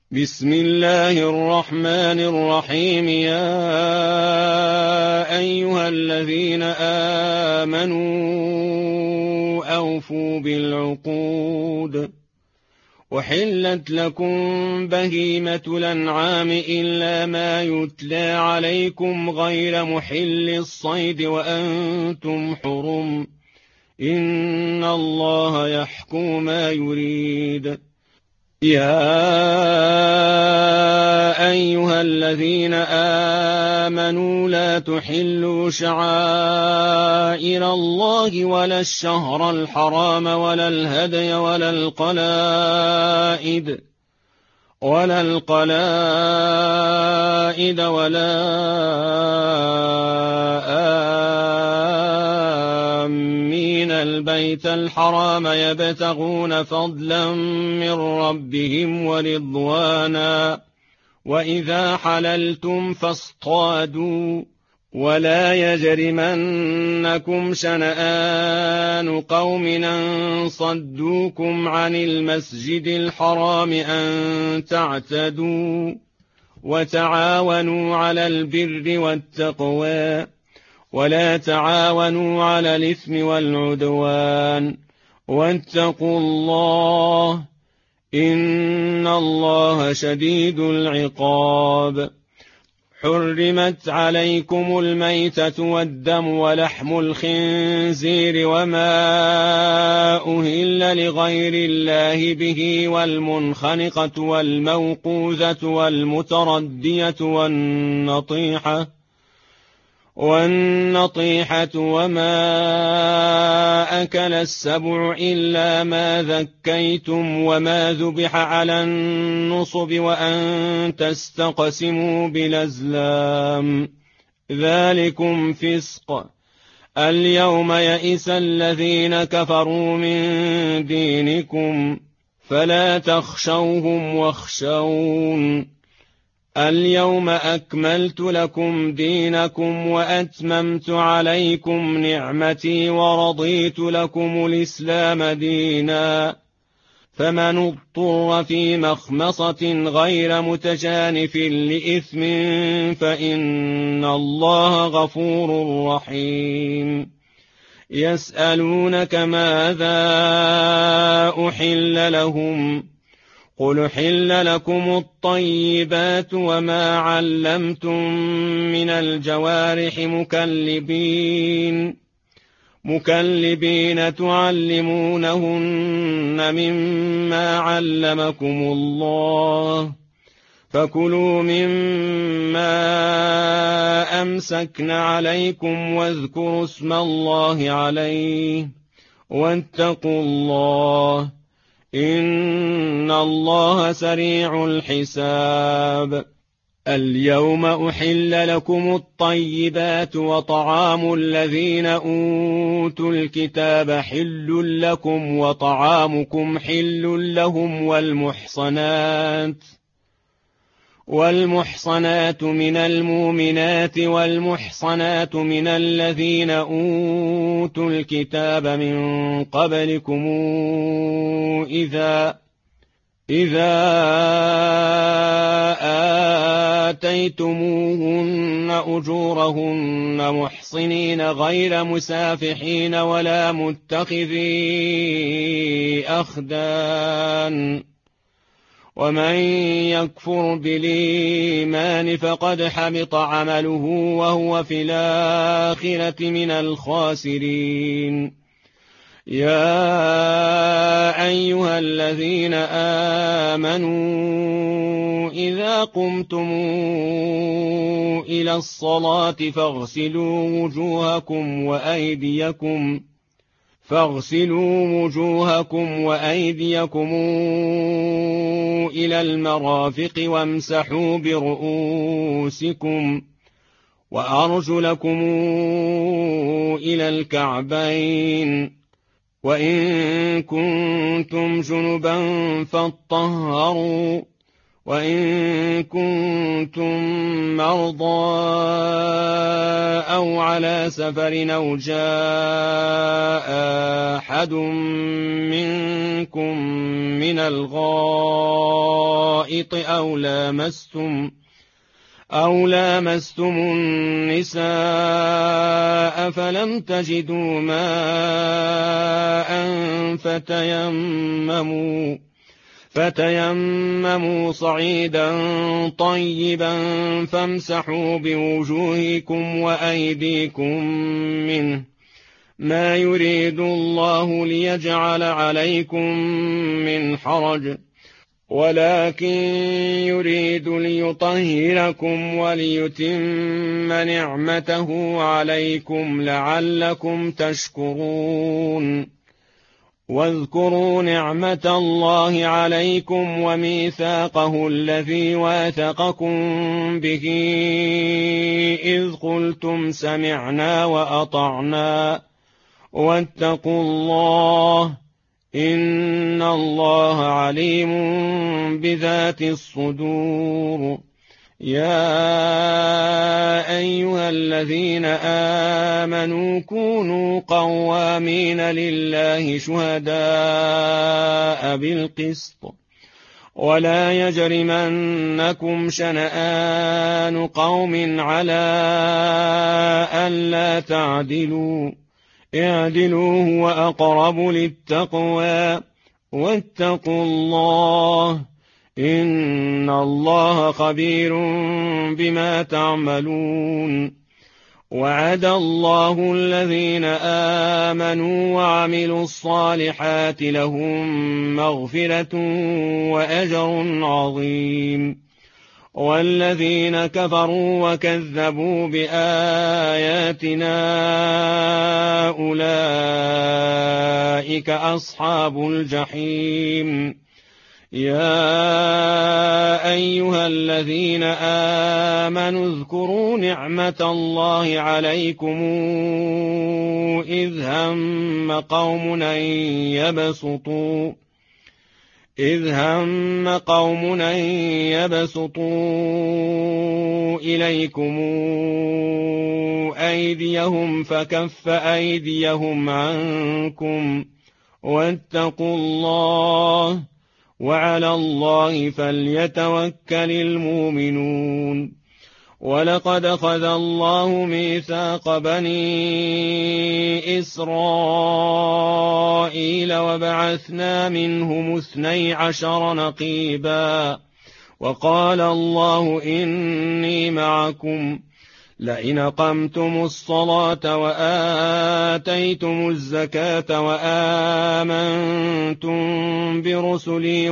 بسم الله الرحمن الرحيم. يا أيها الذين آمنوا أوفوا بالعقود. وحلت لكم بهيمة الأنعام إلا ما يتلى عليكم غير محل الصيد وأنتم حرم، إن الله يحكم ما يريد. يا أيها الذين آمنوا لا تحلوا شعائر الله ولا الشهر الحرام ولا الهدي ولا القلائد ولا آمين البيت الحرام يبتغون فضلا من ربهم ورضوانا، وإذا حللتم فاصطادوا، ولا يجرمنكم شنآن قوم أن صدوكم عن المسجد الحرام أن تعتدوا، وتعاونوا على البر والتقوى، ولا تعاونوا على الإثم والعدوان، واتقوا الله إن الله شديد العقاب. حرمت عليكم الميتة والدم ولحم الخنزير وما أهل لغير الله به، والمنخنقة والموقوذة والمتردية والنطيحة وما أكل السبع إلا ما ذكيتم وما ذبح على النصب وأن تستقسموا بالأزلام، ذلكم فسق. اليوم يئس الذين كفروا من دينكم فلا تخشوهم واخشون. اليوم أكملت لكم دينكم وأتممت عليكم نعمتي ورضيت لكم الإسلام دينا، فمن اضطر في مخمصة غير متجانف لإثم فإن الله غفور رحيم. يسألونك ماذا أحل لهم، قل حل لكم الطيبات وما علمتم من الجوارح مكلبين تعلمونهن مما علمكم الله، فكلوا مما أمسكن عليكم واذكروا اسم الله عليه، واتقوا الله إن الله سريع الحساب. اليوم أحل لكم الطيبات، وطعام الذين أوتوا الكتاب حل لكم وطعامكم حل لهم، والمحصنات من المؤمنات والمحصنات من الذين أوتوا الكتاب من قبلكم إذا آتيتموهن أجورهن محصنين غير مسافحين ولا متخذي أخدان، ومن يكفر بالإيمان فقد حبط عمله وهو في الآخرة من الخاسرين. يا أيها الذين آمنوا إذا قمتم إلى الصلاة فاغسلوا وجوهكم وأيديكم إلى المرافق وامسحوا برؤوسكم وأرجلكم إلى الكعبين، وإن كنتم جنبا فاطهروا، وإن كنتم مرضى أو على سفر أو جاء أحد منكم من الغائط أو لامستم النساء فلم تجدوا ماء فتيمموا صعيدا طيبا فامسحوا بوجوهكم وأيديكم منه، ما يريد الله ليجعل عليكم من حرج، ولكن يريد ليطهركم وليتم نعمته عليكم لعلكم تشكرون. واذكروا نعمة الله عليكم وميثاقه الذي واثقكم به إذ قلتم سمعنا وأطعنا واتقوا الله إن الله عليم بذات الصدور. يا أيها الذين آمنوا كونوا قوامين لله شهداء بالقسط، ولا يجرمنكم شنآن قوم على ألا تعدلوا، اعدلوا هو أقرب للتقوى، واتقوا الله إن الله خبير بما تعملون. وعد الله الذين آمنوا وعملوا الصالحات لهم مغفرة وأجر عظيم، والذين كفروا وكذبوا بآياتنا أولئك أصحاب الجحيم. يا أيها الذين آمنوا اذكروا نعمة الله عليكم إذ هم قوم أن يبسطوا إليكم أيديهم فكف أيديهم عنكم، واتقوا الله وعلى الله فليتوكل المؤمنون. ولقد أخذ الله ميثاق بني إسرائيل وبعثنا منهم 12 نقيبا، وقال الله إني معكم لئن أقمتم الصلاة وآتيتم الزكاة وآمنتم برسلي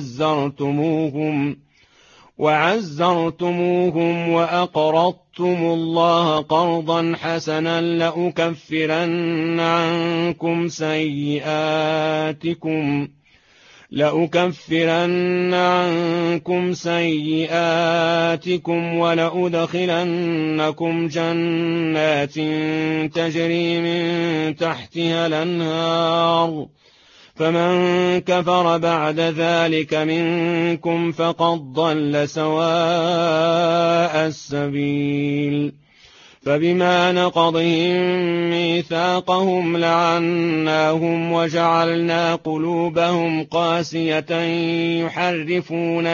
وعزرتموهم وأقرضتم الله قرضا حسنا لأكفرن عنكم سيئاتكم ولأدخلنكم جنات تجري من تحتها الأنهار، فمن كفر بعد ذلك منكم فقد ضل سواء السبيل. فبما نقضهم ميثاقهم لعناهم وجعلنا قلوبهم قاسية يحرفون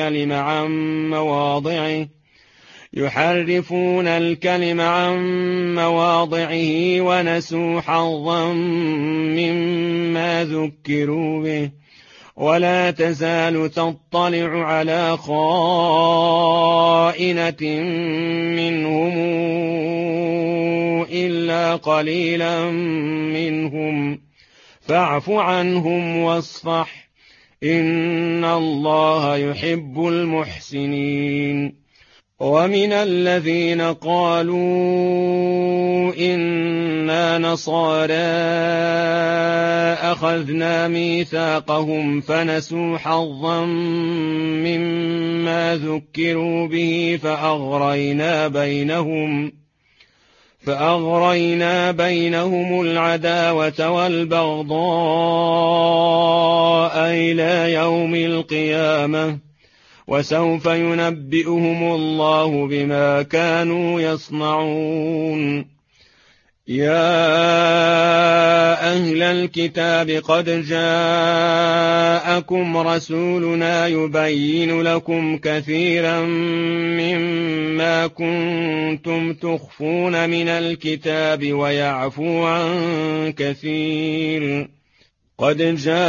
الكلم عن مواضعه ونسوا حظا مما ذكروا به، ولا تزال تطلع على خائنة منهم إلا قليلا منهم، فاعف عنهم واصفح إن الله يحب المحسنين. ومن الذين قالوا إنا نصارى أخذنا ميثاقهم فنسوا حظا مما ذكروا به فأغرينا بينهم العداوة والبغضاء إلى يوم القيامة، وسوف ينبئهم الله بما كانوا يصنعون. يا أهل الكتاب قد جاءكم رسولنا يبين لكم كثيرا مما كنتم تخفون من الكتاب ويعفو عن كثير. قد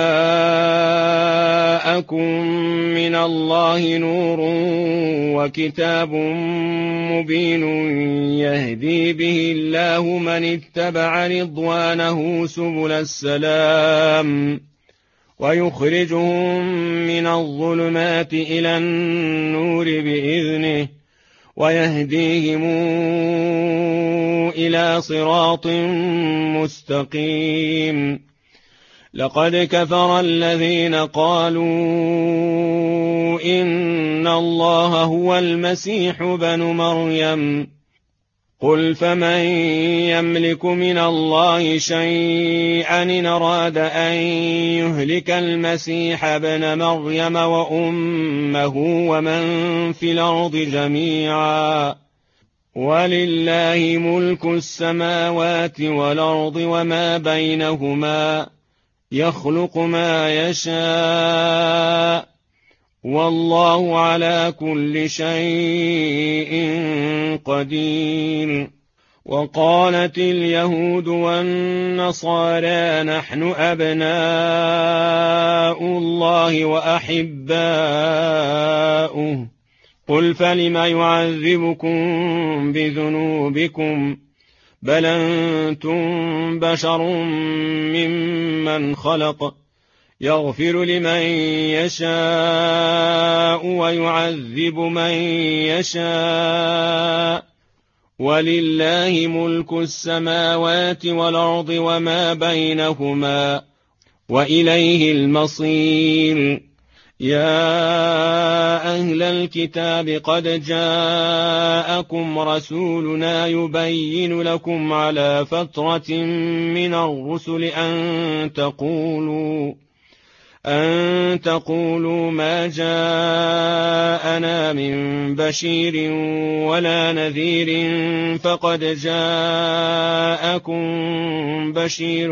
جاءكم من الله نور وكتاب مبين يهدي به الله من اتبع رضوانه سبل السلام ويخرجهم من الظلمات إلى النور بإذنه ويهديهم إلى صراط مستقيم. لقد كفر الذين قالوا إن الله هو المسيح بن مريم. قل فمن يملك من الله شيئا إن أراد أن يهلك المسيح ابن مريم وأمه ومن في الأرض جميعا ولله ملك السماوات والأرض وما بينهما يخلق ما يشاء والله على كل شيء قدير. وقالت اليهود والنصارى نحن أبناء الله وأحباؤه. قل فلم يعذبكم بذنوبكم بل أنتم بشر ممن خلق يغفر لمن يشاء ويعذب من يشاء ولله ملك السماوات والأرض وما بينهما وإليه المصير. يا أهل الكتاب قد جاءكم رسولنا يبين لكم على فترة من الرسل أن تقولوا ما جاءنا من بشير ولا نذير فقد جاءكم بشير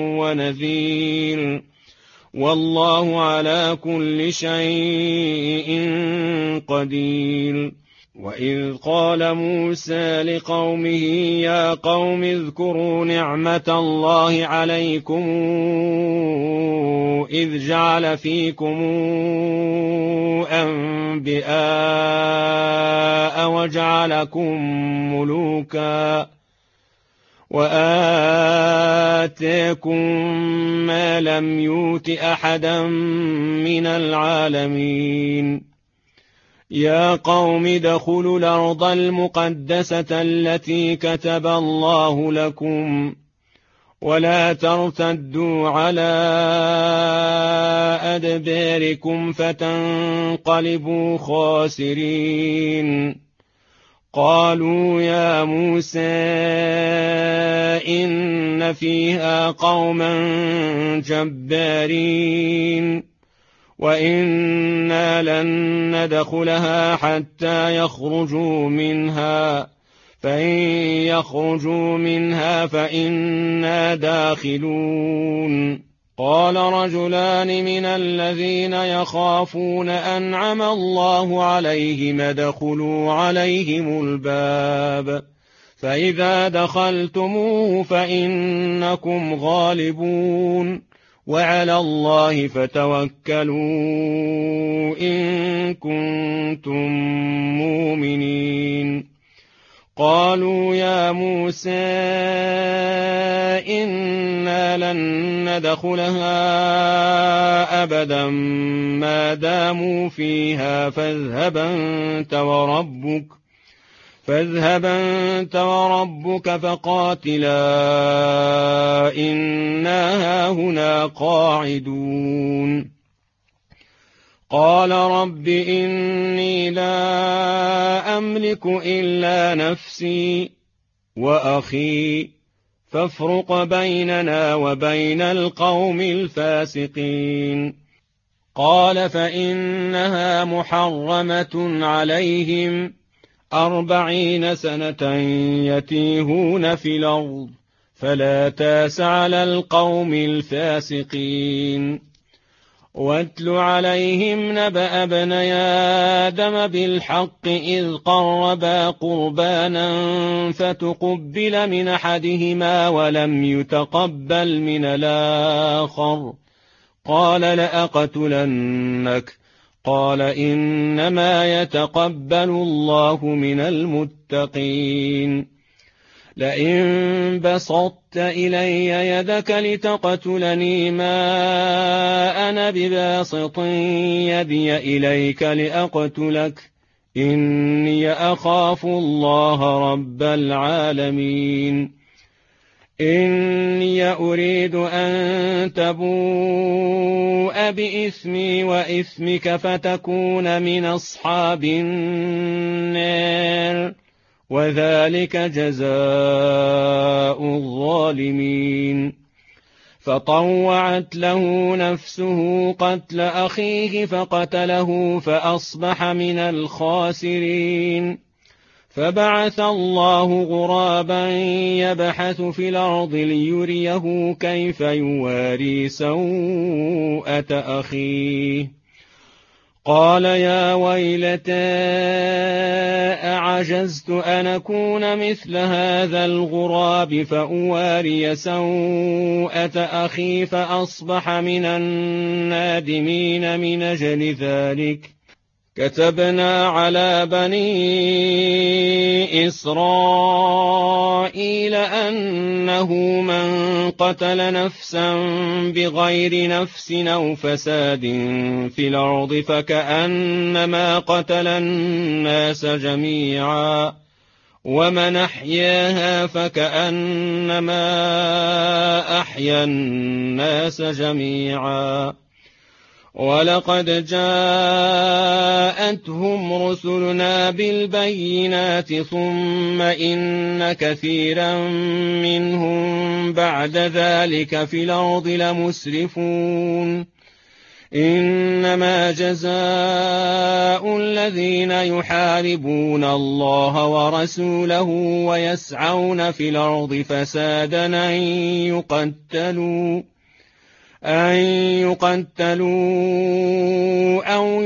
ونذير والله على كل شيء قدير. وإذ قال موسى لقومه يا قوم اذكروا نعمة الله عليكم إذ جعل فيكم أنبياء وجعلكم ملوكا وآتاكم ما لم يؤت أحدا من العالمين. يا قوم ادخلوا الأرض المقدسة التي كتب الله لكم ولا ترتدوا على أدباركم فتنقلبوا خاسرين. قالوا يا موسى إن فيها قوما جبارين وإنا لن ندخلها حتى يخرجوا منها فإن يخرجوا منها فإنا داخلون. قال رجلان من الذين يخافون أنعم الله عليهم ادخلوا عليهم الباب فإذا دخلتموه فإنكم غالبون وعلى الله فتوكلوا إن كنتم مؤمنين. قالوا يا موسى إنا لن ندخلها أبدا ما داموا فيها فاذهب أنت وربك فقاتلا إنا هاهنا قاعدون. قال رب إني لا أملك إلا نفسي وأخي فافرق بيننا وبين القوم الفاسقين. قال فإنها محرمة عليهم 40 سنة يتيهون في الأرض فلا تاس على القوم الفاسقين واتل عليهم نبأ ابني آدم بالحق إذ قربا قربانا فتقبل من أحدهما ولم يتقبل من الآخر قال لأقتلنك قال إنما يتقبل الله من المتقين لئن بسطت إلي يدك لتقتلني ما أنا بباسط يدي إليك لأقتلك إني أخاف الله رب العالمين إني أريد أن تبوء بإثمي وإثمك فتكون من أصحاب النار وذلك جزاء الظالمين فطوعت له نفسه قتل أخيه فقتله فأصبح من الخاسرين فبعث الله غرابا يبحث في الأرض ليريه كيف يواري سوءة أخيه قال يا ويلتى أعجزت أن أكون مثل هذا الغراب فأواري سوءة أخي فأصبح من النادمين من أجل ذلك كتبنا على بني إسرائيل أنه من قتل نفسا بغير نفس أو فساد في الأرض فكأنما قتل الناس جميعا ومن أحياها فكأنما أحيا الناس جميعا ولقد جاءتهم رسلنا بالبينات ثم إن كثيرا منهم بعد ذلك في الأرض لمسرفون إنما جزاء الذين يحاربون الله ورسوله ويسعون في الأرض فسادا أن يقتلوا أو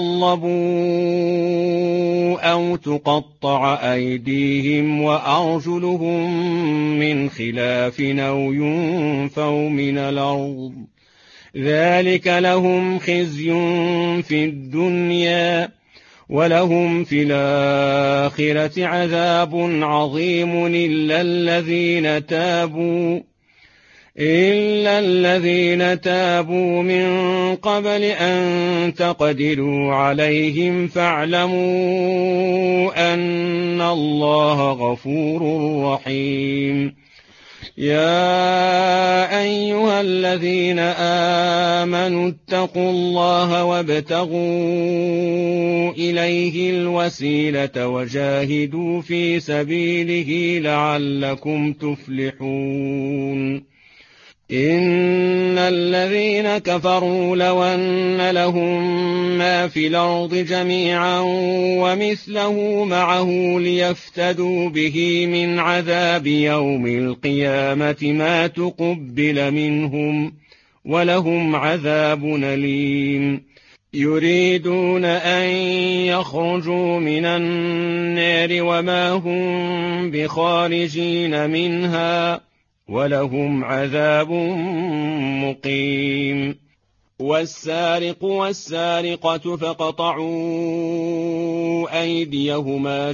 يصلبوا أو تقطع أيديهم وأرجلهم من خلاف أو ينفوا من الأرض ذلك لهم خزي في الدنيا ولهم في الآخرة عذاب عظيم إلا الذين تابوا من قبل أن تقدروا عليهم فاعلموا أن الله غفور رحيم يا أيها الذين آمنوا اتقوا الله وابتغوا إليه الوسيلة وجاهدوا في سبيله لعلكم تفلحون إن الذين كفروا لو أن لهم ما في الأرض جميعا ومثله معه ليفتدوا به من عذاب يوم القيامة ما تقبل منهم ولهم عذاب أليم يريدون أن يخرجوا من النار وما هم بخارجين منها ولهم عذاب مقيم والسارق والسارقة فاقطعوا أيديهما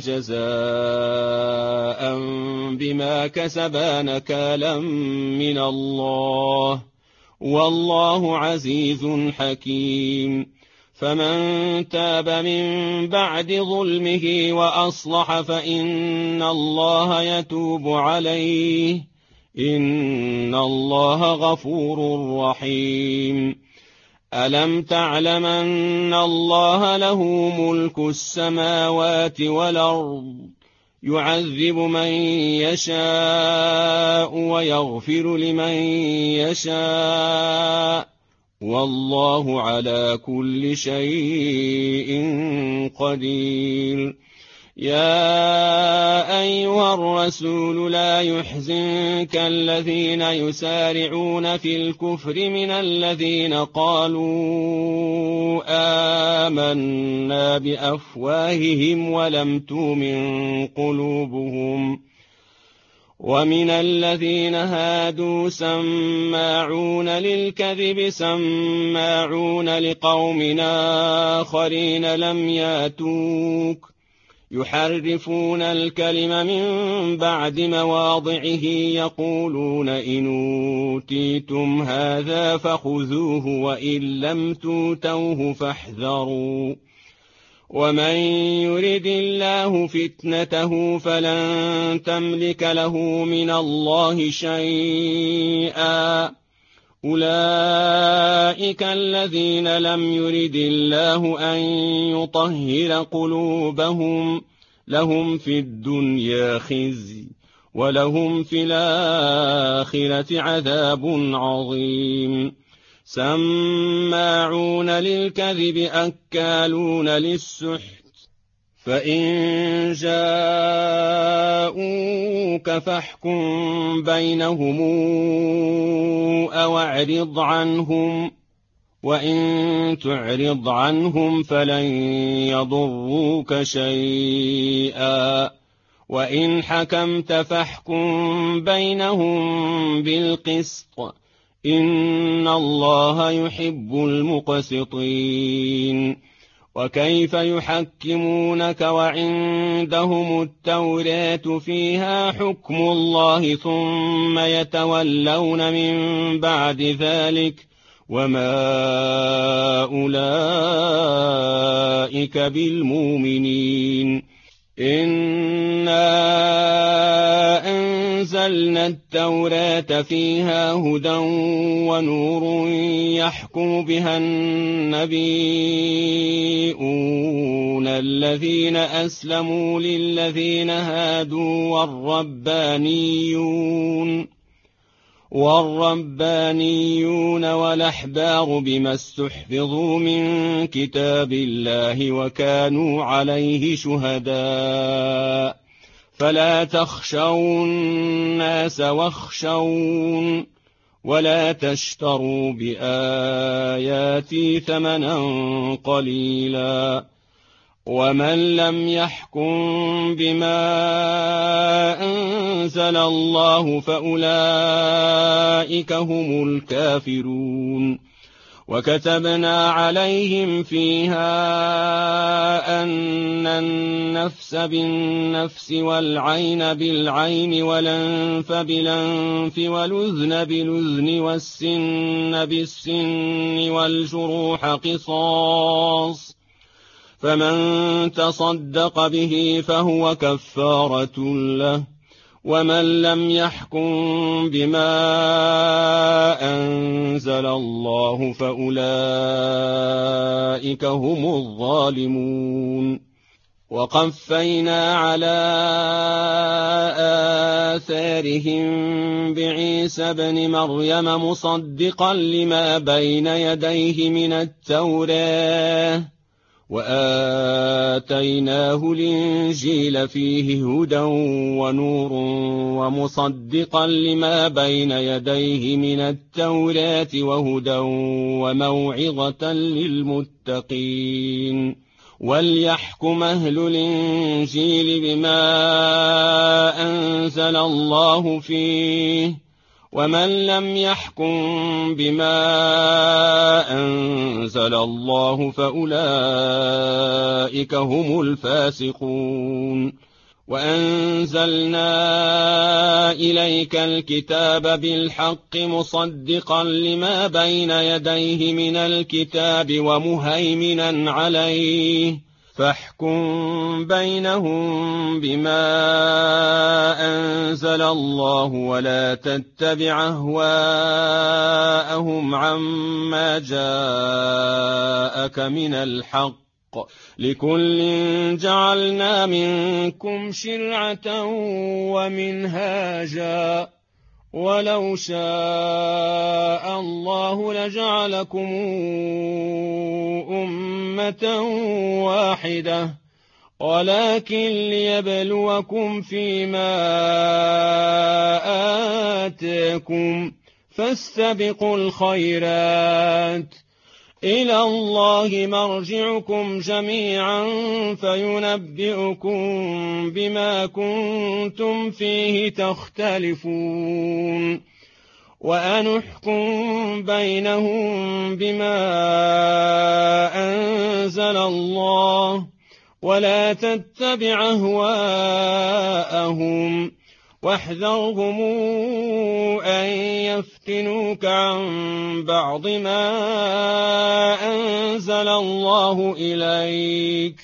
جزاء بما كسبا نكالا من الله والله عزيز حكيم فمن تاب من بعد ظلمه وأصلح فإن الله يتوب عليه إن الله غفور رحيم ألم تعلم أن الله له ملك السماوات والأرض يعذب من يشاء ويغفر لمن يشاء والله على كل شيء قدير. يا أيها الرسول لا يحزنك الذين يسارعون في الكفر من الذين قالوا آمنا بأفواههم ولم تؤمن قلوبهم، ومن الذين هادوا سماعون للكذب سماعون لقوم آخرين لم ياتوك يحرفون الكلم من بعد مواضعه يقولون إن أوتيتم هذا فخذوه وإن لم توتوه فاحذروا، ومن يرد الله فتنته فلن تملك له من الله شيئا. أولئك الذين لم يرد الله أن يطهر قلوبهم، لهم في الدنيا خزي ولهم في الآخرة عذاب عظيم. سماعون للكذب أكالون للسحت، فإن جاءوك فاحكم بينهم أو اعرض عنهم، وإن تعرض عنهم فلن يضروك شيئا، وإن حكمت فاحكم بينهم بالقسط، إن الله يحب المقسطين. وكيف يحكمونك وعندهم التوراة فيها حكم الله ثم يتولون من بعد ذلك وما أولئك بالمؤمنين. إنا أنزلنا التوراة فيها هدى ونور يحكم بها النبيون الذين أسلموا للذين هادوا والربانيون والأحبار بما استحفظوا من كتاب الله وكانوا عليه شهداء، فلا تخشوا الناس واخشون ولا تشتروا بآياتي ثمنا قليلا. ومن لم يحكم بما أنزل الله فأولئك هم الكافرون. وكتبنا عليهم فيها أن النفس بالنفس والعين بالعين والأنف بالأنف والأذن بالأذن والسن بالسن والجروح قصاص، فمن تصدق به فهو كفارة له، ومن لم يحكم بما أنزل الله فأولئك هم الظالمون. وقفينا على آثارهم بعيسى ابن مريم مصدقا لما بين يديه من التوراة، وآتيناه الإنجيل فيه هدى ونور ومصدقا لما بين يديه من التوراة وهدى وموعظة للمتقين. وليحكم أهل الإنجيل بما أنزل الله فيه، ومن لم يحكم بما أنزل الله فأولئك هم الفاسقون. وأنزلنا إليك الكتاب بالحق مصدقا لما بين يديه من الكتاب ومهيمنا عليه، فاحكم بينهم بما أنزل الله ولا تتبع أهواءهم عما جاءك من الحق، لكل جعلنا منكم شرعة ومنهاجا ولو شاء الله لجعلكم أمة واحدة ولكن ليبلوكم فيما آتاكم فاستبقوا الخيرات إلى الله مرجعكم جميعا فينبئكم بما كنتم فيه تختلفون وأنحكم بينهم بما أنزل الله ولا تتبع أهواءهم واحذرهم أن يفتنوك عن بعض ما أنزل الله إليك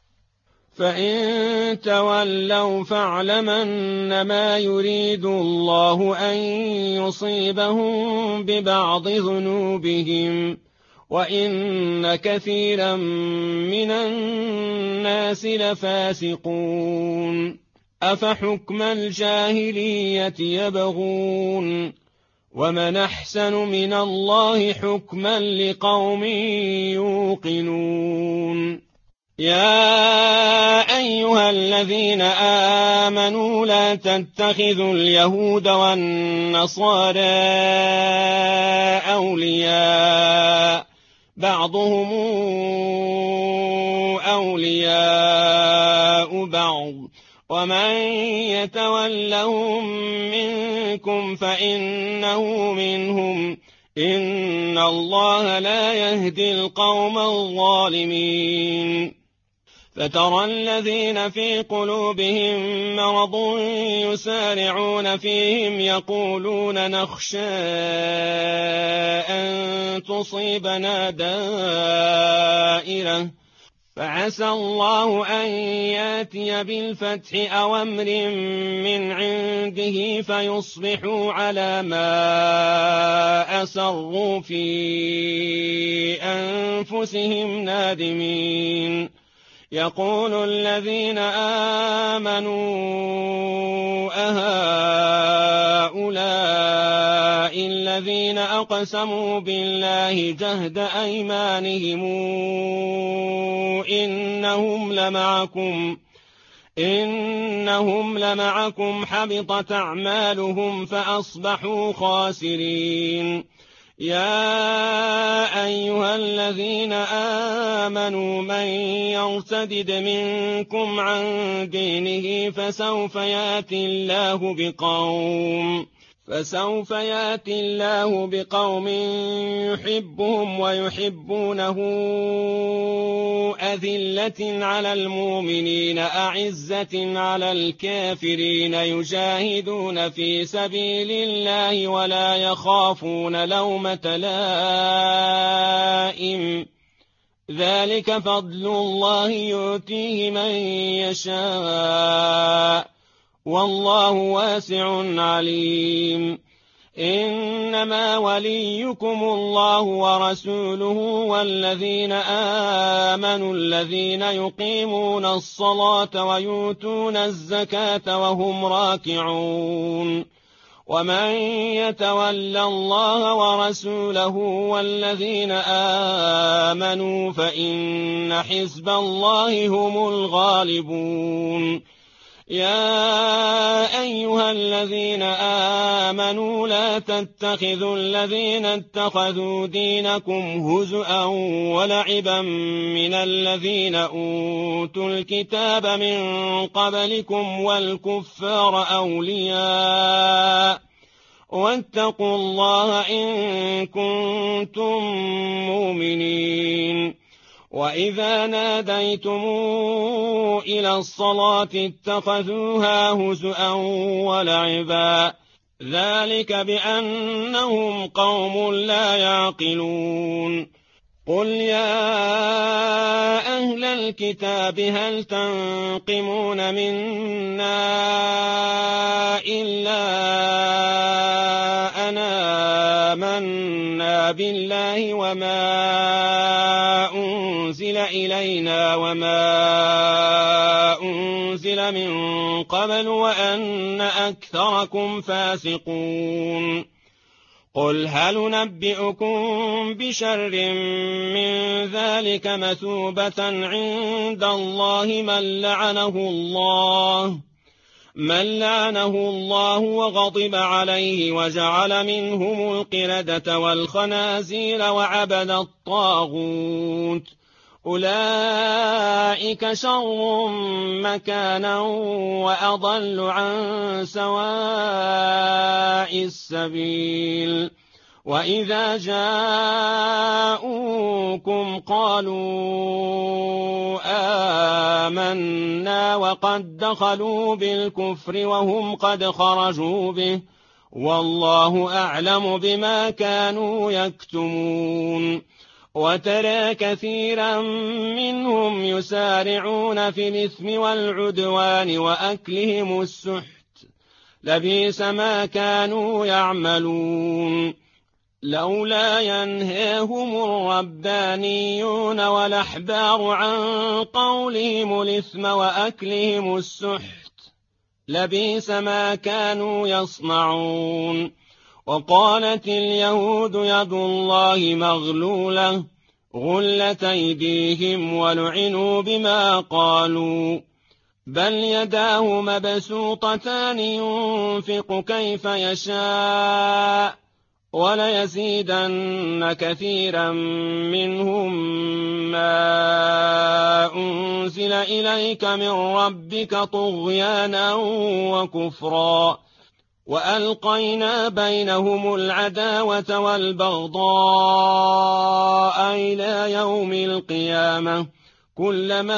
فإن تولوا فاعلم أنما يريد الله أن يصيبهم ببعض ذنوبهم وإن كثيرا من الناس لفاسقون أفحكم الجاهلية يبغون ومن أحسن من الله حكما لقوم يوقنون يا أيها الذين آمنوا لا تتخذوا اليهود والنصارى أولياء بعضهم أولياء بعض ومن يتولهم منكم فإنه منهم إن الله لا يهدي القوم الظالمين فترى الذين في قلوبهم مرض يسارعون فيهم يقولون نخشى أن تصيبنا دائرة فعسى الله أن ياتي بالفتح أو أمر من عنده فيصبحوا على ما أسروا في أنفسهم نادمين يقول الذين آمنوا أهؤلاء الذين أقسموا بالله جهد أيمانهم إنهم لمعكم حبطت أعمالهم فأصبحوا خاسرين يا أيها الذين آمنوا من يرتد منكم عن دينه فسوف يأتي الله بقوم يحبهم ويحبونه أذلة على المؤمنين أعزة على الكافرين يجاهدون في سبيل الله ولا يخافون لومة لائم ذلك فضل الله يؤتيه من يشاء والله واسع عليم إنما وليكم الله ورسوله والذين آمنوا الذين يقيمون الصلاة ويؤتون الزكاة وهم راكعون ومن يتول الله ورسوله والذين آمنوا فإن حزب الله هم الغالبون يا أيها الذين آمنوا لا تتخذوا الذين اتخذوا دينكم هزءا ولعبا من الذين أوتوا الكتاب من قبلكم والكفار أولياء واتقوا الله إن كنتم مؤمنين وإذا ناديتم إلى الصلاة اتخذوها هزءا ولعبا ذلك بأنهم قوم لا يعقلون قل يا أهل الكتاب هل تنقمون منا إلا أن آمنا بالله وما أنزل إلينا وما أنزل من قبل وأن أكثركم فاسقون قل هل ننبئكم بشر من ذلك مثوبة عند الله من لعنه الله وغضب عليه وجعل منهم القردة والخنازير وعبد الطاغوت أولئك شر مكانا وأضل عن سواء السبيل وإذا جاءوكم قالوا آمنا وقد دخلوا بالكفر وهم قد خرجوا به والله أعلم بما كانوا يكتمون وترى كثيرا منهم يسارعون في الإثم والعدوان وأكلهم السحت لبئس ما كانوا يعملون لولا ينهاهم الربانيون والأحبار عن قولهم الإثم وأكلهم السحت لبئس ما كانوا يصنعون وقالت اليهود يد الله مغلولة غلت أيديهم ولعنوا بما قالوا بل يداه مبسوطتان ينفق كيف يشاء وليزيدن كثيرا منهم ما أنزل إليك من ربك طغيانا وكفرا وألقينا بينهم العداوة والبغضاء إلى يوم القيامة كلما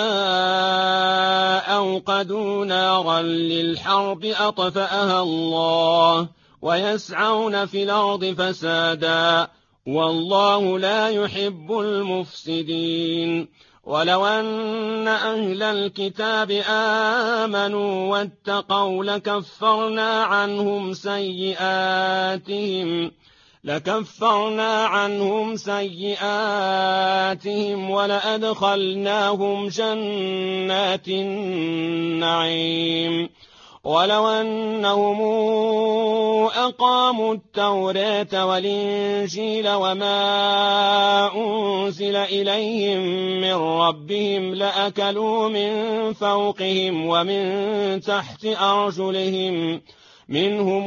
أوقدوا نارا للحرب أطفأها الله ويسعون في الأرض فسادا والله لا يحب المفسدين ولو أن أهل الكتاب آمنوا واتقوا لكفرنا عنهم سيئاتهم ولأدخلناهم جنات النعيم ولو أنهم أقاموا التوراة والإنجيل وما أنزل إليهم من ربهم لأكلوا من فوقهم ومن تحت أرجلهم منهم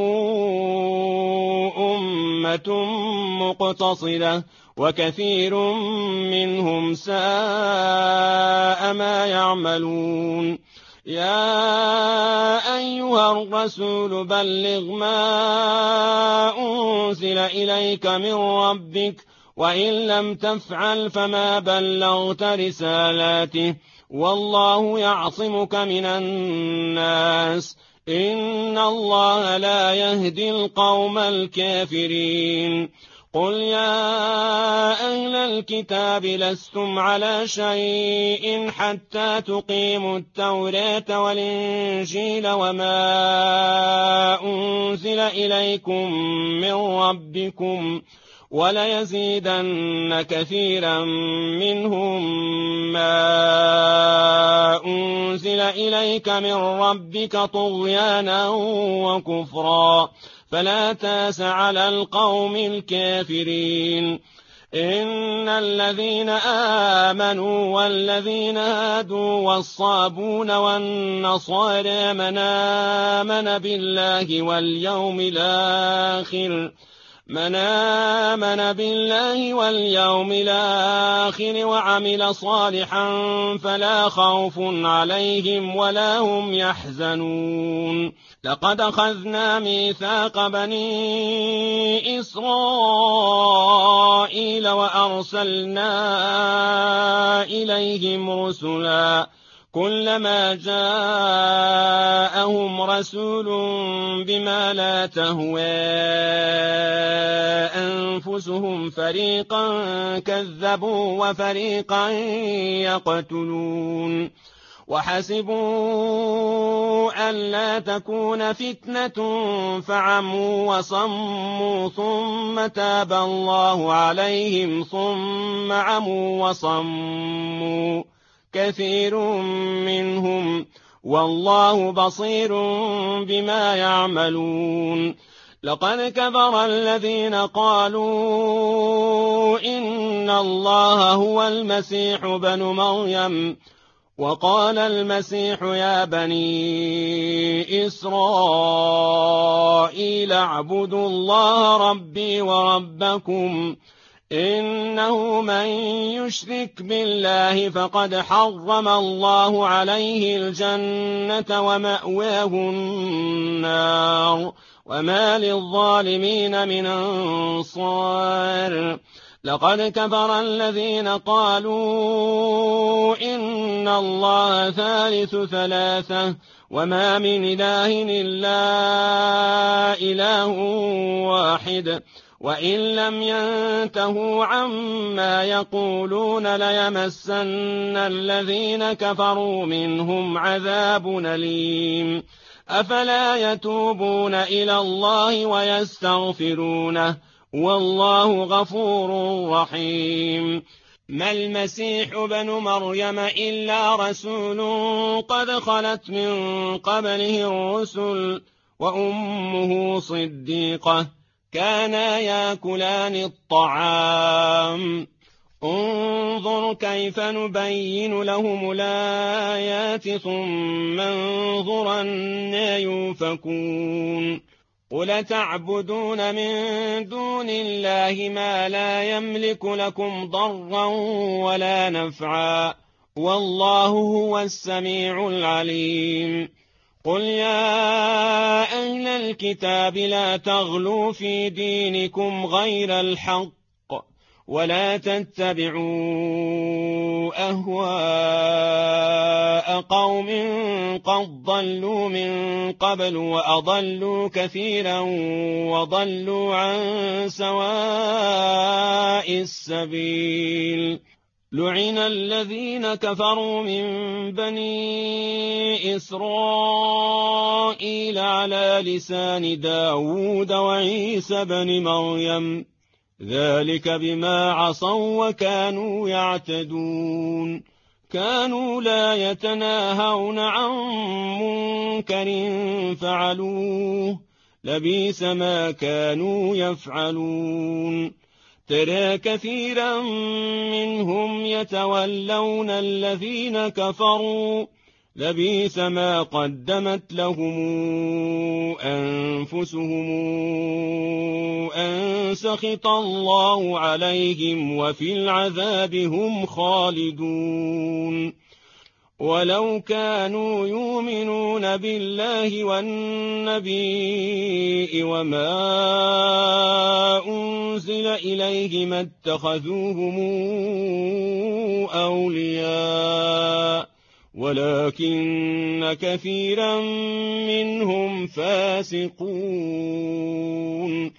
أمة مقتصدة وكثير منهم ساء ما يعملون يا أيها الرسول بلغ ما أنزل إليك من ربك وإن لم تفعل فما بلغت رسالاته والله يعصمك من الناس إن الله لا يهدي القوم الكافرين قل يا أهل الكتاب لستم على شيء حتى تقيموا التوراة والإنجيل وما أنزل إليكم من ربكم وليزيدن كثيرا منهم ما أنزل إليك من ربك طغيانا وكفرا فلا تاس على القوم الكافرين إن الذين آمنوا والذين هادوا والصابون والنصارى من آمن بالله واليوم الآخر وعمل صالحا فلا خوف عليهم ولا هم يحزنون لقد أخذنا ميثاق بني إسرائيل وأرسلنا إليهم رسلا كلما جاءهم رسول بما لا تهوى أنفسهم فريقا كذبوا وفريقا يقتلون وحسبوا ألا تكون فتنة فعموا وصموا ثم تاب الله عليهم ثم عموا وصموا كثير منهم والله بصير بما يعملون. لقد كفر الذين قالوا إن الله هو المسيح بن مريم وقال المسيح يا بني إسرائيل اعبدوا الله ربي وربكم إنه من يشرك بالله فقد حرم الله عليه الجنة ومأواه النار وما للظالمين من أنصار. لقد كفر الذين قالوا إن الله ثالث ثلاثة وما من إله إلا إله واحد وإن لم ينتهوا عما يقولون ليمسن الذين كفروا منهم عذاب أليم. أفلا يتوبون إلى الله ويستغفرونه والله غفور رحيم. ما المسيح بن مريم إلا رسول قد خلت من قبله الرسل وأمه صديقة كانا ياكلان الطعام انظر كيف نبين لهم الآيات ثم انظر أنى يؤفكون. قل تعبدون من دون الله ما لا يملك لكم ضرا ولا نفعا والله هو السميع العليم. قل يا أهل الكتاب لا تغلوا في دينكم غير الحق ولا تتبعوا أهواء قوم قد ضلوا من قبل وأضلوا كثيرا وضلوا عن سواء السبيل. لعن الذين كفروا من بني إسرائيل على لسان داود وعيسى بن مريم ذلك بما عصوا وكانوا يعتدون. كانوا لا يتناهون عن منكر فعلوه لبئس ما كانوا يفعلون. ترى كثيرا منهم يتولون الذين كفروا لبئس ما قدمت لهم أنفسهم أن سخط الله عليهم وفي العذاب هم خالدون. ولو كانوا يؤمنون بالله والنبي وما أنزل إليه ما اتخذوهم أولياء ولكن كثيرا منهم فاسقون.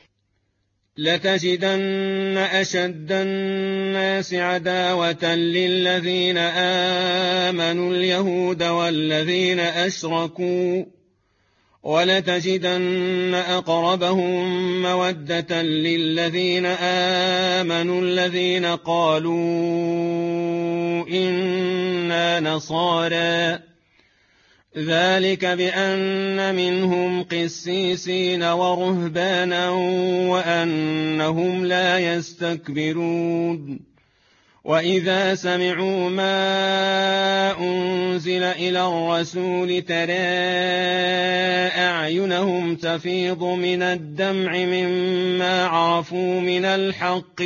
لتجدن أشد الناس عداوة للذين آمنوا اليهود والذين أشركوا ولتجدن أقربهم مودة للذين آمنوا الذين قالوا إنا نصارى ذلك بأن منهم قسيسين ورهبانا وأنهم لا يستكبرون. وإذا سمعوا ما أنزل إلى الرسول ترى أعينهم تفيض من الدمع مما عرفوا من الحق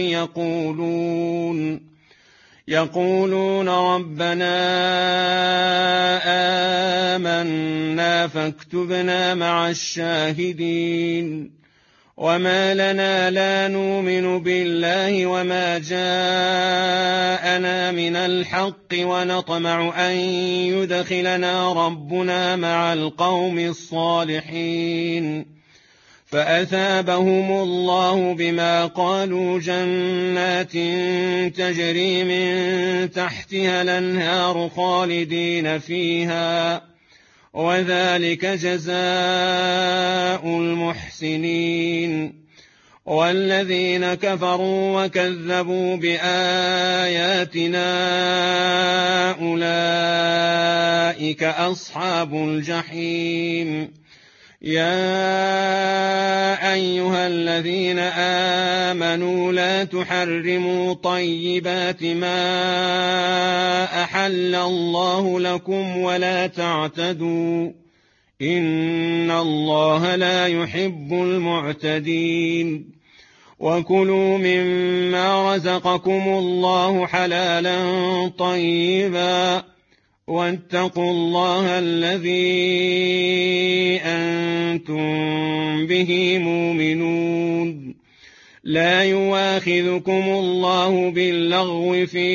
يقولون ربنا آمنا فاكتبنا مع الشاهدين. وما لنا لا نؤمن بالله وما جاءنا من الحق ونطمع أن يدخلنا ربنا مع القوم الصالحين. فأثابهم الله بما قالوا جنات تجري من تحتها الأنهار خالدين فيها وذلك جزاء المحسنين. والذين كفروا وكذبوا بآياتنا أولئك أصحاب الجحيم. يا أيها الذين آمنوا لا تحرموا طيبات ما أحل الله لكم ولا تعتدوا إن الله لا يحب المعتدين. وكلوا مما رزقكم الله حلالا طيبا واتقوا الله الذي أنتم به مؤمنون. لا يواخذكم الله باللغو في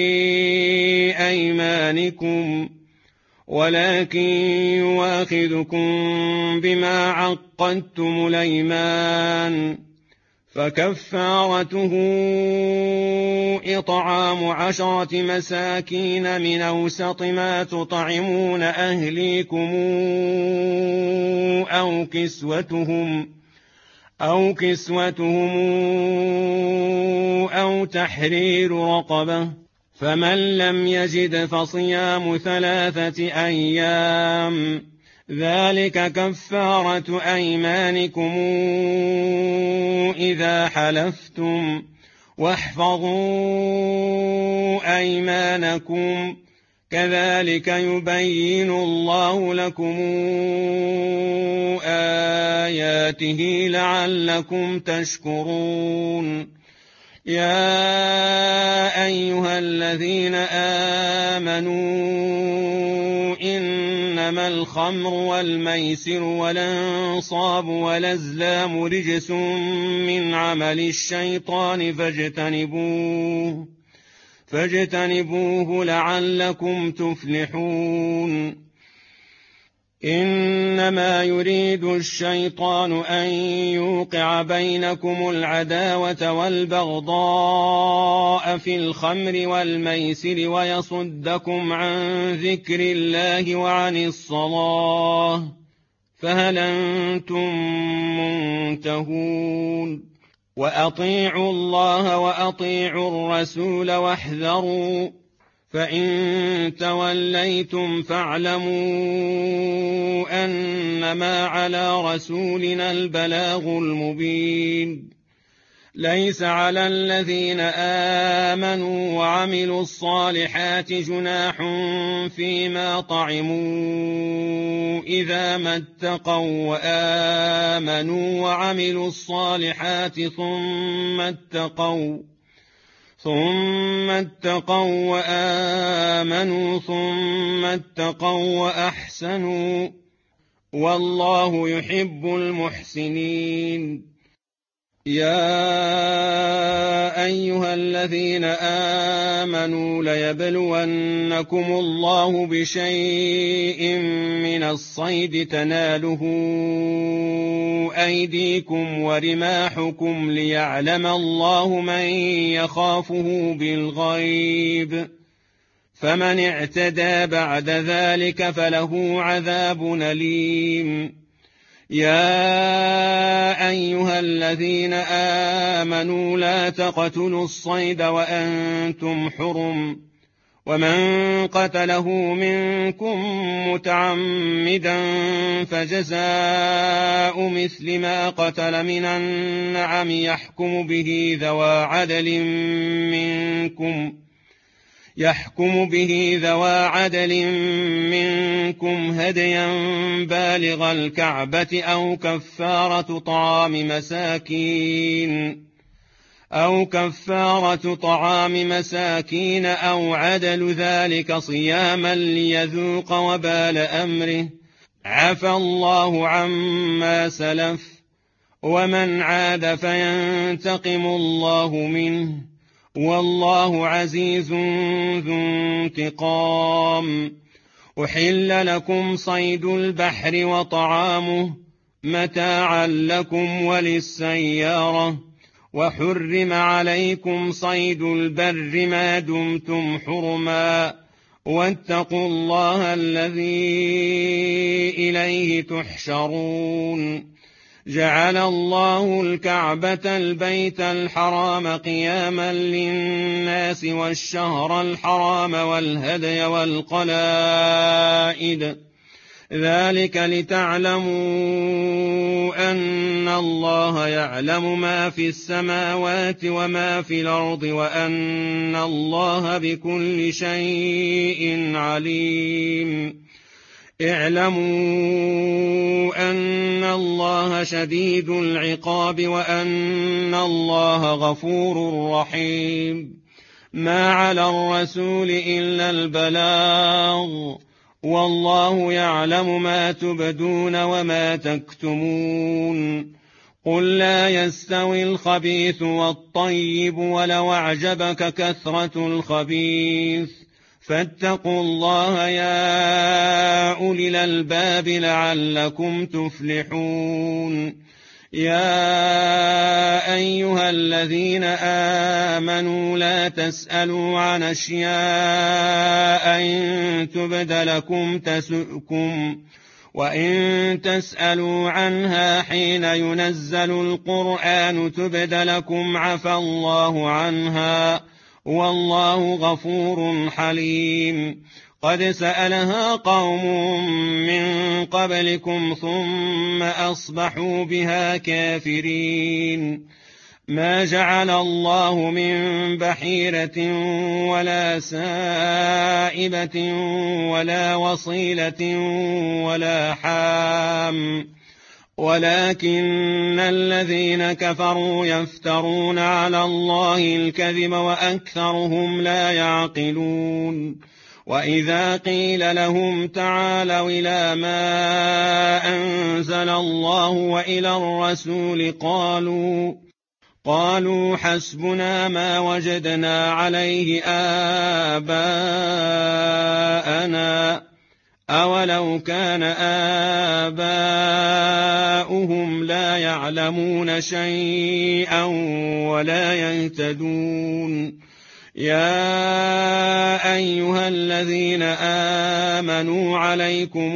أيمانكم ولكن يواخذكم بما عقدتم الأيمان فكفارته إطعام 10 مساكين من أوسط ما تطعمون أهليكم أو كسوتهم أو تحرير رقبة فمن لم يجد فصيام 3 أيام ذلك كفارة أيمانكم إذا حلفتم واحفظوا أيمانكم كذلك يبين الله لكم آياته لعلكم تشكرون. يا أيها الذين آمنوا إنما الخمر والميسر والأنصاب والأزلام رجس من عمل الشيطان فاجتنبوه لعلكم تفلحون. إنما يريد الشيطان أن يوقع بينكم العداوة والبغضاء في الخمر والميسر ويصدكم عن ذكر الله وعن الصلاة فهل أنتم منتهون؟ وأطيعوا الله وأطيعوا الرسول واحذروا فإن توليتم فاعلموا أنما على رسولنا البلاغ المبين. ليس على الذين آمنوا وعملوا الصالحات جناح فيما طعموا إذا ما اتقوا وآمنوا وعملوا الصالحات ثم اتقوا وآمنوا ثم اتقوا وأحسنوا والله يحب المحسنين. يا أيها الذين آمنوا ليبلونكم الله بشيء من الصيد تناله أيديكم ورماحكم ليعلم الله من يخافه بالغيب فمن اعتدى بعد ذلك فله عذاب أليم. يا أيها الذين آمنوا لا تقتلوا الصيد وأنتم حرم ومن قتله منكم متعمدا فجزاء مثل ما قتل من النعم يحكم به ذوى عدل منكم هديا بالغ الكعبة أو كفارة طعام مساكين أو عدل ذلك صياما ليذوق وبال أمره عفى الله عما سلف ومن عاد فينتقم الله منه والله عزيز ذو انتقام. أحل لكم صيد البحر وطعامه متاعا لكم وللسيارة وحرم عليكم صيد البر ما دمتم حرما واتقوا الله الذي إليه تحشرون. جعل الله الكعبة البيت الحرام قياما للناس والشهر الحرام والهدي والقلائد ذلك لتعلموا أن الله يعلم ما في السماوات وما في الأرض وأن الله بكل شيء عليم اعلموا أن الله شديد العقاب وأن الله غفور رحيم ما على الرسول إلا البلاغ والله يعلم ما تبدون وما تكتمون قل لا يستوي الخبيث والطيب ولو أعجبك كثرة الخبيث فاتقوا الله يا أولي الألباب لعلكم تفلحون يا أيها الذين آمنوا لا تسألوا عن أشياء إن تبد لكم تسؤكم وإن تسألوا عنها حين ينزل القرآن تبد لكم عفى الله عنها والله غفور حليم قد سألها قوم من قبلكم ثم أصبحوا بها كافرين ما جعل الله من بحيرة ولا سائبة ولا وصيلة ولا حام ولكن الذين كفروا يفترون على الله الكذب وأكثرهم لا يعقلون وإذا قيل لهم تعالوا إلى ما أنزل الله وإلى الرسول قالوا حسبنا ما وجدنا عليه آباءنا أولو كان آباؤهم لا يعلمون شيئا ولا يهتدون يا أيها الذين آمنوا عليكم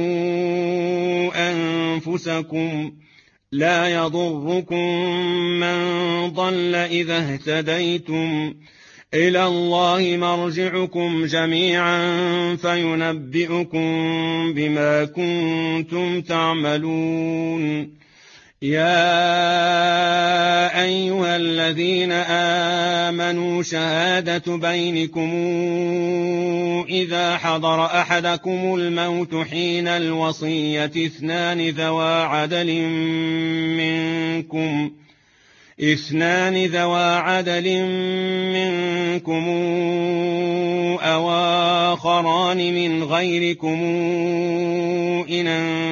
أنفسكم لا يضركم من ضل إذا اهتديتم إلى الله مرجعكم جميعا فينبئكم بما كنتم تعملون يا أيها الذين آمنوا شهادة بينكم إذا حضر أحدكم الموت حين الوصية اثنان ذوى عدل منكم أو آخران من غيركم إن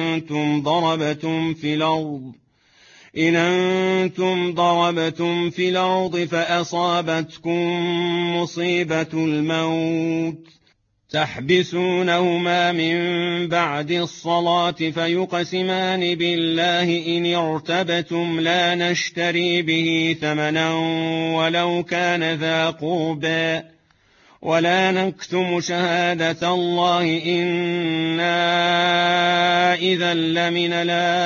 أنتم ضربتم في الأرض فأصابتكم مصيبة الموت تحبسونهما من بعد الصلاة فيقسمان بالله إن ارتبتم لا نشتري به ثمنا ولو كان ذا قربى ولا نكتم شهادة الله إنا إذا لمن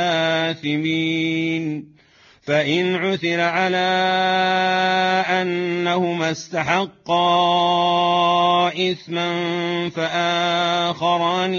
الآثمين فإن عثر على أنهما استحقا إثما فآخران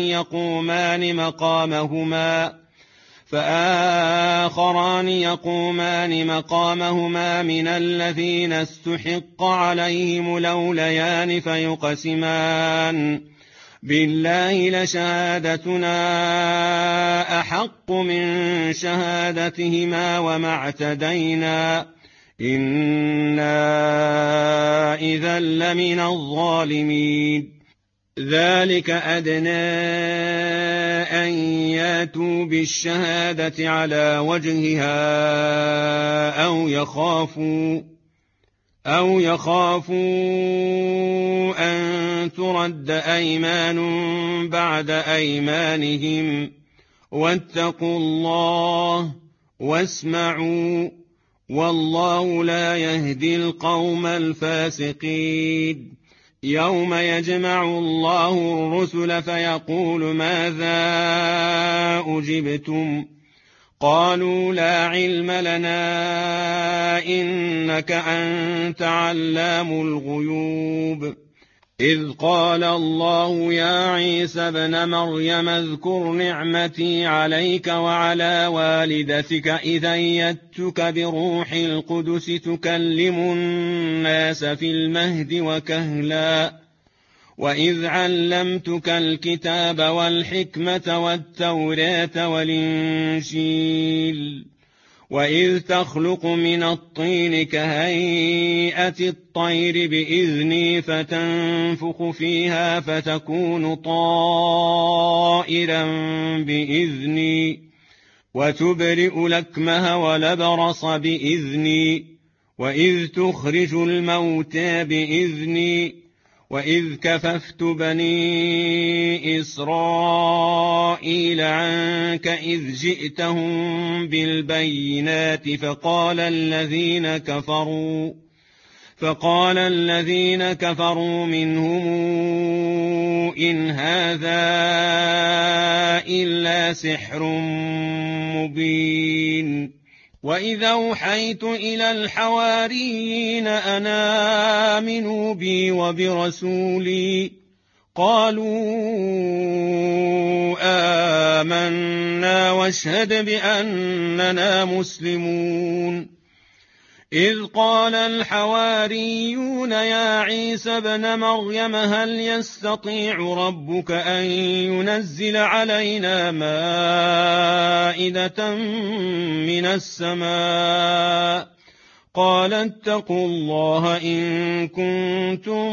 يقومان مقامهما من الذين استحق عليهم الأوليان فيقسمان بالله لشهادتنا أحق من شهادتهما وما اعتدينا إنا إذا لمن الظالمين ذلك أدنى أن ياتوا بالشهادة على وجهها أو يخافوا أن ترد أيمان بعد أيمانهم واتقوا الله واسمعوا والله لا يهدي القوم الفاسقين يوم يجمع الله الرسل فيقول ماذا أجبتم قالوا لا علم لنا إنك أنت علام الغيوب إذ قال الله يا عيسى ابن مريم اذكر نعمتي عليك وعلى والدتك إذ أيدتك بروح القدس تكلم الناس في المهد وكهلا وإذ علمتك الكتاب والحكمة والتوراة والإنجيل وإذ تخلق من الطين كهيئة الطير بإذني فتنفخ فيها فتكون طائرا بإذني وتبرئ الأكمه والأبرص بإذني وإذ تخرج الموتى بإذني وإذ كففت بني إسرائيل عنك إذ جئتهم بالبينات فقال الذين كفروا منهم إن هذا إلا سحر مبين وإذا أوحيت إلى الحواريين أن آمنوا بي وبرسولي قالوا آمنا واشهد بأننا مسلمون إذ قال الحواريون يا عيسى ابن مريم هل يستطيع ربك أن ينزل علينا مائدة من السماء قال اتقوا الله إن كنتم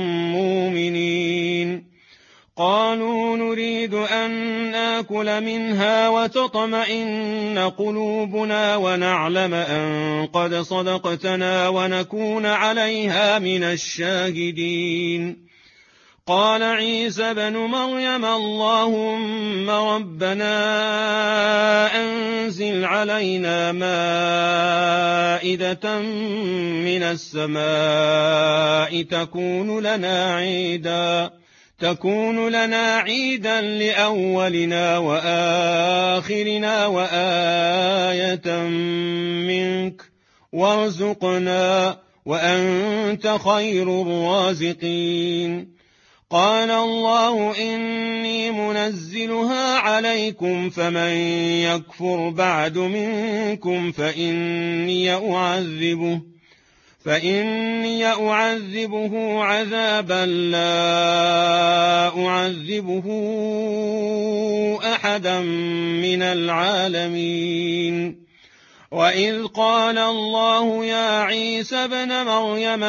مؤمنين قالوا نريد أن ناكل منها وتطمئن قلوبنا ونعلم أن قد صدقتنا ونكون عليها من الشاهدين قال عيسى بن مريم اللهم ربنا أنزل علينا مائدة من السماء تكون لنا عيدا لأولنا وآخرنا وآية منك وارزقنا وأنت خير الرازقين قال الله إني منزلها عليكم فمن يكفر بعد منكم فإني أعذبه عذابا لا أعذبه أحدا من العالمين وإذ قال الله يا عيسى ابن مريم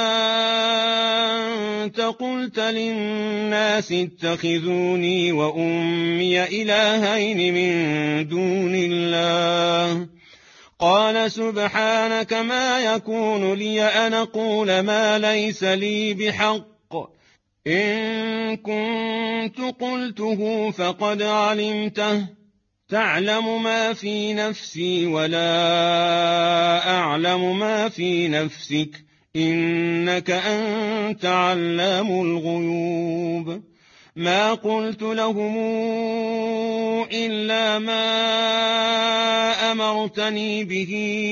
أنت قلت للناس اتخذوني وأمي إلهين من دون الله قال سبحانك ما يكون لي أن أقول ما ليس لي بحق إن كنت قلته فقد علمته تعلم ما في نفسي ولا أعلم ما في نفسك إنك أنت علام الغيوب ما قلت لهم إلا ما أمرتني به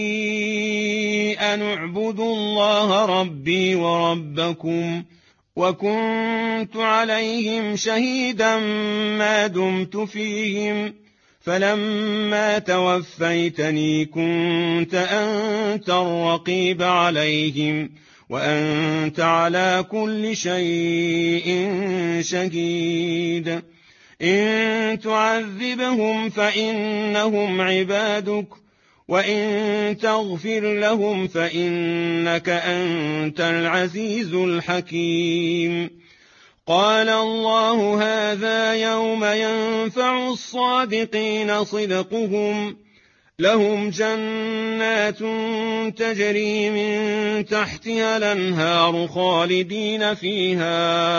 أن اعبدوا الله ربي وربكم وكنت عليهم شهيدا ما دمت فيهم فلما توفيتني كنت أنت الرقيب عليهم وأنت على كل شيء شهيد إن تعذبهم فإنهم عبادك وإن تغفر لهم فإنك أنت العزيز الحكيم قال الله هذا يوم ينفع الصادقين صدقهم لهم جنات تجري من تحتها الأنهار خالدين فيها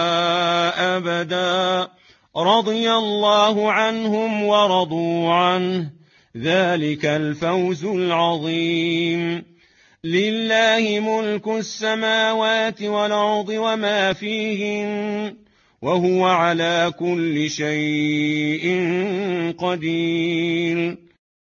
أبدا رضي الله عنهم ورضوا عنه ذلك الفوز العظيم لله ملك السماوات والأرض وما فيهن وهو على كل شيء قدير